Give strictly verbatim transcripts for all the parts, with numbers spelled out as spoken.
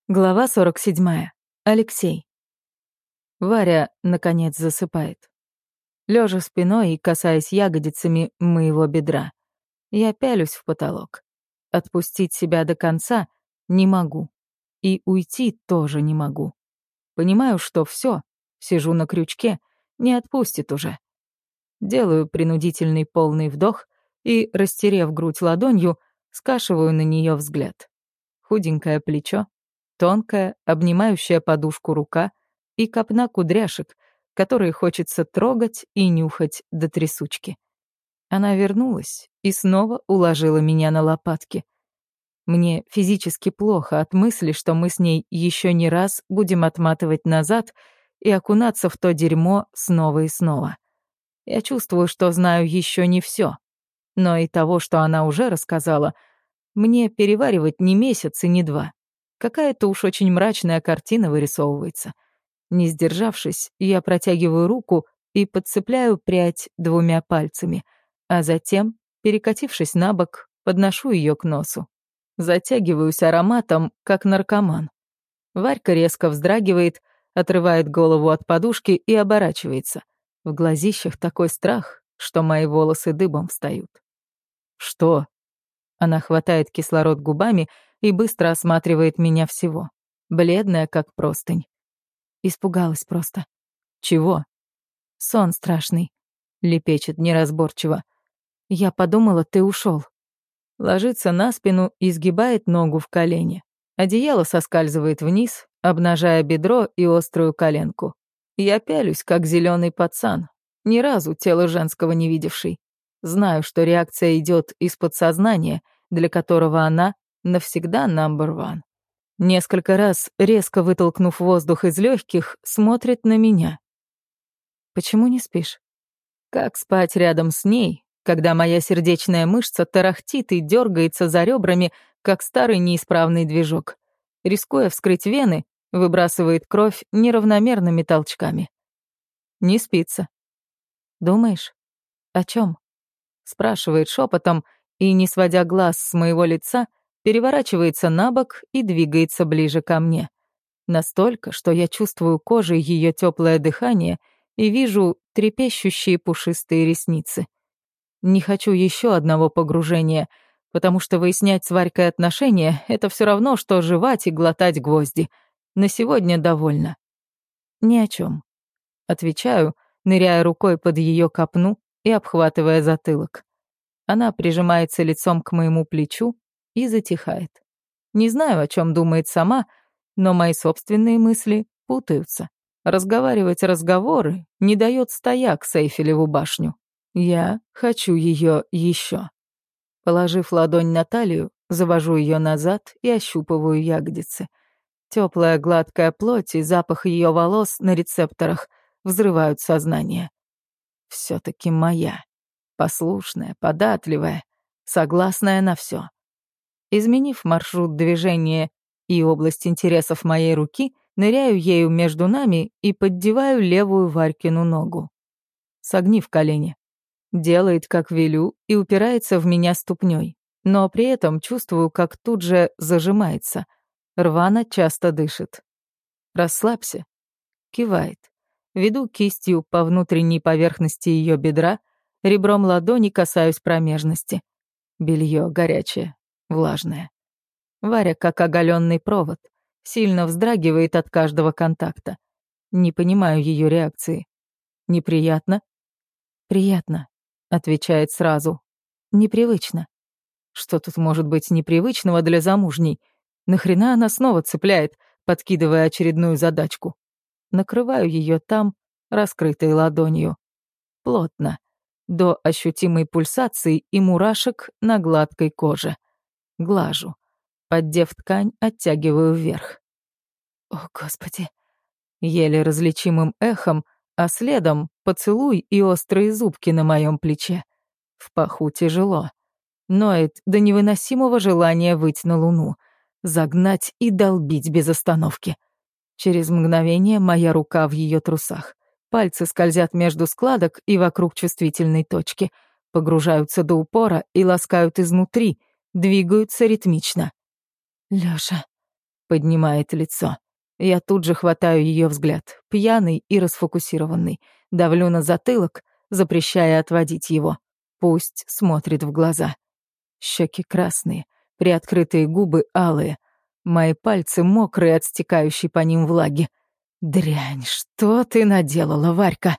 Глава сорок седьмая. Алексей. Варя, наконец, засыпает. Лежа спиной и касаясь ягодицами моего бедра, я пялюсь в потолок. Отпустить себя до конца не могу. И уйти тоже не могу. Понимаю, что все, сижу на крючке, не отпустит уже. Делаю принудительный полный вдох и, растерев грудь ладонью, скашиваю на нее взгляд. Худенькое плечо, тонкая, обнимающая подушку рука и копна кудряшек, которые хочется трогать и нюхать до трясучки. Она вернулась и снова уложила меня на лопатки. Мне физически плохо от мысли, что мы с ней еще не раз будем отматывать назад и окунаться в то дерьмо снова и снова. Я чувствую, что знаю еще не все, но и того, что она уже рассказала, мне переваривать не месяц и не два. Какая-то уж очень мрачная картина вырисовывается. Не сдержавшись, я протягиваю руку и подцепляю прядь двумя пальцами, а затем, перекатившись на бок, подношу ее к носу. Затягиваюсь ароматом, как наркоман. Варька резко вздрагивает, отрывает голову от подушки и оборачивается. В глазищах такой страх, что мои волосы дыбом встают. «Что?» Она хватает кислород губами и быстро осматривает меня всего. Бледная, как простынь. Испугалась просто. «Чего?» «Сон страшный», — лепечет неразборчиво. «Я подумала, ты ушел. Ложится на спину и сгибает ногу в колене. Одеяло соскальзывает вниз, обнажая бедро и острую коленку. Я пялюсь, как зеленый пацан, ни разу тело женского не видевший. Знаю, что реакция идет из подсознания, для которого она навсегда number one. Несколько раз, резко вытолкнув воздух из легких, смотрит на меня. «Почему не спишь?» Как спать рядом с ней, когда моя сердечная мышца тарахтит и дергается за ребрами, как старый неисправный движок. Рискуя вскрыть вены, выбрасывает кровь неравномерными толчками. Не спится. «Думаешь? О чем? Спрашивает шепотом и, не сводя глаз с моего лица, переворачивается на бок и двигается ближе ко мне. Настолько, что я чувствую кожей ее теплое дыхание и вижу трепещущие пушистые ресницы. Не хочу еще одного погружения, потому что выяснять с Варькой отношения — это все равно, что жевать и глотать гвозди. На сегодня довольно. Ни о чем. Отвечаю, ныряя рукой под ее копну и обхватывая затылок. Она прижимается лицом к моему плечу и затихает. Не знаю, о чем думает сама, но мои собственные мысли путаются. Разговаривать разговоры не дает стояк с Эйфелеву башню. Я хочу ее еще. Положив ладонь на талию, завожу ее назад и ощупываю ягодицы. Теплая гладкая плоть и запах ее волос на рецепторах взрывают сознание. Все-таки моя. Послушная, податливая, согласная на все. Изменив маршрут движения и область интересов моей руки, ныряю ею между нами и поддеваю левую Варькину ногу. Согни в колени. Делает, как велю, и упирается в меня ступней, но при этом чувствую, как тут же зажимается. Рвано часто дышит. «Расслабься». Кивает. Веду кистью по внутренней поверхности ее бедра, ребром ладони касаюсь промежности. Белье горячее, влажное. Варя, как оголенный провод, сильно вздрагивает от каждого контакта. Не понимаю ее реакции. Неприятно? Приятно, отвечает сразу. Непривычно. Что тут может быть непривычного для замужней? Нахрена она снова цепляет, подкидывая очередную задачку? Накрываю ее там, раскрытой ладонью. Плотно, до ощутимой пульсации и мурашек на гладкой коже. Глажу. Поддев ткань, оттягиваю вверх. О, Господи! Еле различимым эхом, а следом поцелуй и острые зубки на моем плече. В паху тяжело. Ноет до невыносимого желания выйти на луну, загнать и долбить без остановки. Через мгновение моя рука в ее трусах. Пальцы скользят между складок и вокруг чувствительной точки, погружаются до упора и ласкают изнутри, двигаются ритмично. «Лёша», Поднимает лицо. Я тут же хватаю ее взгляд, пьяный и расфокусированный. Давлю на затылок, запрещая отводить его. Пусть смотрит в глаза. Щеки красные, приоткрытые губы алые. Мои пальцы мокрые от стекающей по ним влаги. Дрянь, что ты наделала, Варька?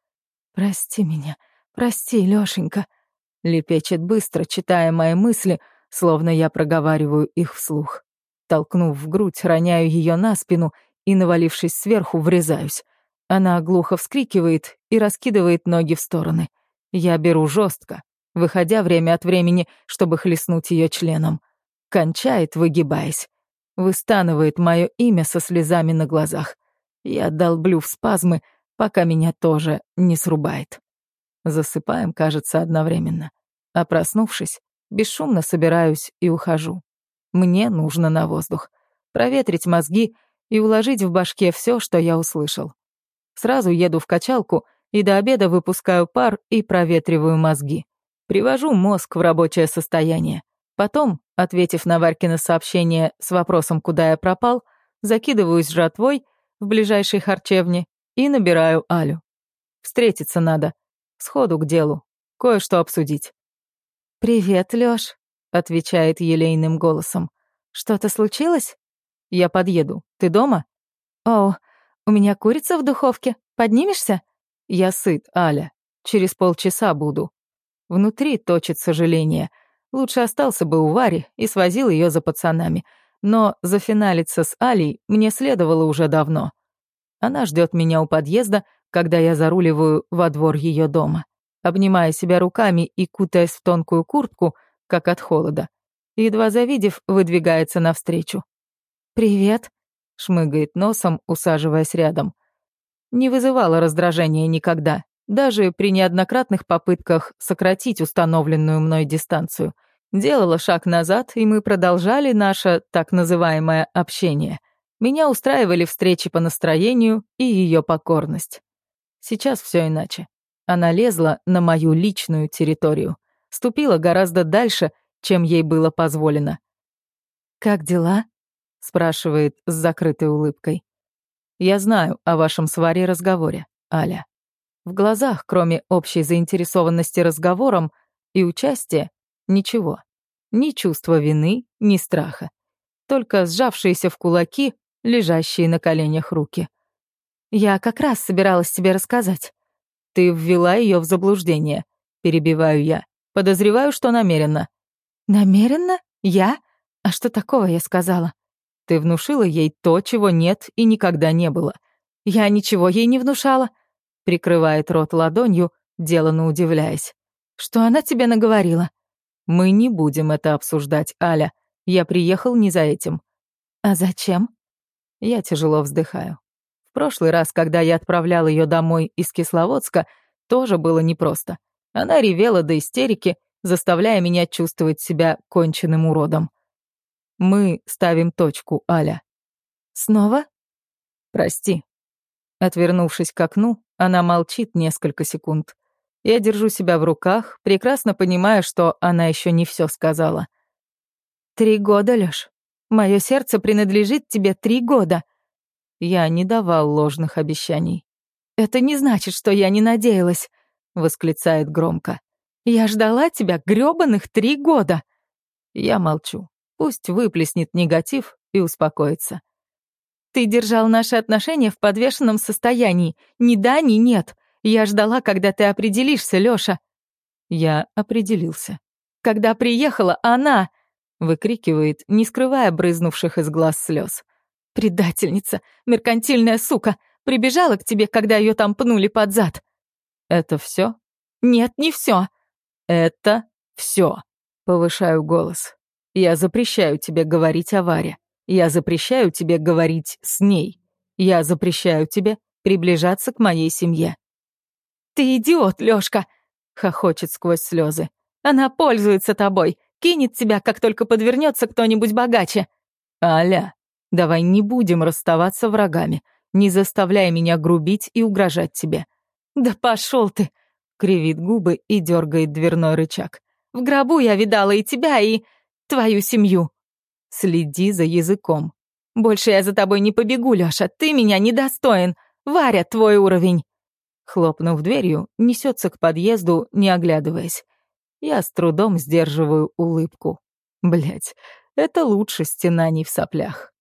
Прости меня, прости, Лёшенька. Лепечет быстро, читая мои мысли, словно я проговариваю их вслух. Толкнув в грудь, роняю ее на спину и, навалившись сверху, врезаюсь. Она глухо вскрикивает и раскидывает ноги в стороны. Я беру жестко, выходя время от времени, чтобы хлестнуть ее членом. Кончает, выгибаясь. Выстанывает мое имя со слезами на глазах. Я долблю в спазмы, пока меня тоже не срубает. Засыпаем, кажется, одновременно. А проснувшись, бесшумно собираюсь и ухожу. Мне нужно на воздух. Проветрить мозги и уложить в башке все, что я услышал. Сразу еду в качалку и до обеда выпускаю пар и проветриваю мозги. Привожу мозг в рабочее состояние. Потом, ответив на Варькино сообщение с вопросом, куда я пропал, закидываюсь жратвой в ближайшей харчевне и набираю Алю. Встретиться надо. Сходу к делу. Кое-что обсудить. «Привет, Лёш», — отвечает елейным голосом. «Что-то случилось?» «Я подъеду. Ты дома?» «О, у меня курица в духовке. Поднимешься?» «Я сыт, Аля. Через полчаса буду». Внутри точит сожаление. Лучше остался бы у Вари и свозил ее за пацанами. Но зафиналиться с Алей мне следовало уже давно. Она ждет меня у подъезда, когда я заруливаю во двор ее дома, обнимая себя руками и кутаясь в тонкую куртку, как от холода. Едва завидев, выдвигается навстречу. «Привет», — шмыгает носом, усаживаясь рядом. Не вызывала раздражения никогда, даже при неоднократных попытках сократить установленную мной дистанцию. Делала шаг назад, и мы продолжали наше так называемое общение. Меня устраивали встречи по настроению и ее покорность. Сейчас все иначе. Она лезла на мою личную территорию, ступила гораздо дальше, чем ей было позволено. «Как дела?» — спрашивает с закрытой улыбкой. «Я знаю о вашем с Варей разговоре, Аля». В глазах, кроме общей заинтересованности разговором и участия, ничего. Ни чувства вины, ни страха. Только сжавшиеся в кулаки, лежащие на коленях руки. «Я как раз собиралась тебе рассказать». «Ты ввела ее в заблуждение», — перебиваю я. «Подозреваю, что намеренно». «Намеренно? Я? А что такого я сказала?» «Ты внушила ей то, чего нет и никогда не было». «Я ничего ей не внушала», — прикрывает рот ладонью, деланно удивляясь. «Что она тебе наговорила?» «Мы не будем это обсуждать, Аля. Я приехал не за этим». «А зачем?» Я тяжело вздыхаю. В прошлый раз, когда я отправлял ее домой из Кисловодска, тоже было непросто. Она ревела до истерики, заставляя меня чувствовать себя конченным уродом. Мы ставим точку, Аля. «Снова?» «Прости». Отвернувшись к окну, она молчит несколько секунд. Я держу себя в руках, прекрасно понимая, что она еще не все сказала. «Три года, Лёш. Мое сердце принадлежит тебе три года». Я не давал ложных обещаний. «Это не значит, что я не надеялась», — восклицает громко. «Я ждала тебя грёбаных три года». Я молчу. Пусть выплеснет негатив и успокоится. «Ты держал наши отношения в подвешенном состоянии. Ни да, ни нет. Я ждала, когда ты определишься, Лёша». Я определился. «Когда приехала она», — выкрикивает, не скрывая брызнувших из глаз слез. «Предательница, меркантильная сука, прибежала к тебе, когда ее там пнули под зад». «Это все? «Нет, не все. «Это все. Повышаю голос. «Я запрещаю тебе говорить о Варе. Я запрещаю тебе говорить с ней. Я запрещаю тебе приближаться к моей семье». «Ты идиот, Лёшка!» — хохочет сквозь слезы. «Она пользуется тобой, кинет тебя, как только подвернется кто-нибудь богаче». «Аля, давай не будем расставаться врагами. Не заставляй меня грубить и угрожать тебе». «Да пошел ты!» — кривит губы и дергает дверной рычаг. «В гробу я видала и тебя, и твою семью». «Следи за языком». Больше я за тобой не побегу, Лёша, ты меня недостоин. Варя, твой уровень. Хлопнув дверью, несется к подъезду, не оглядываясь. Я с трудом сдерживаю улыбку. Блять, это лучше стенаний в соплях.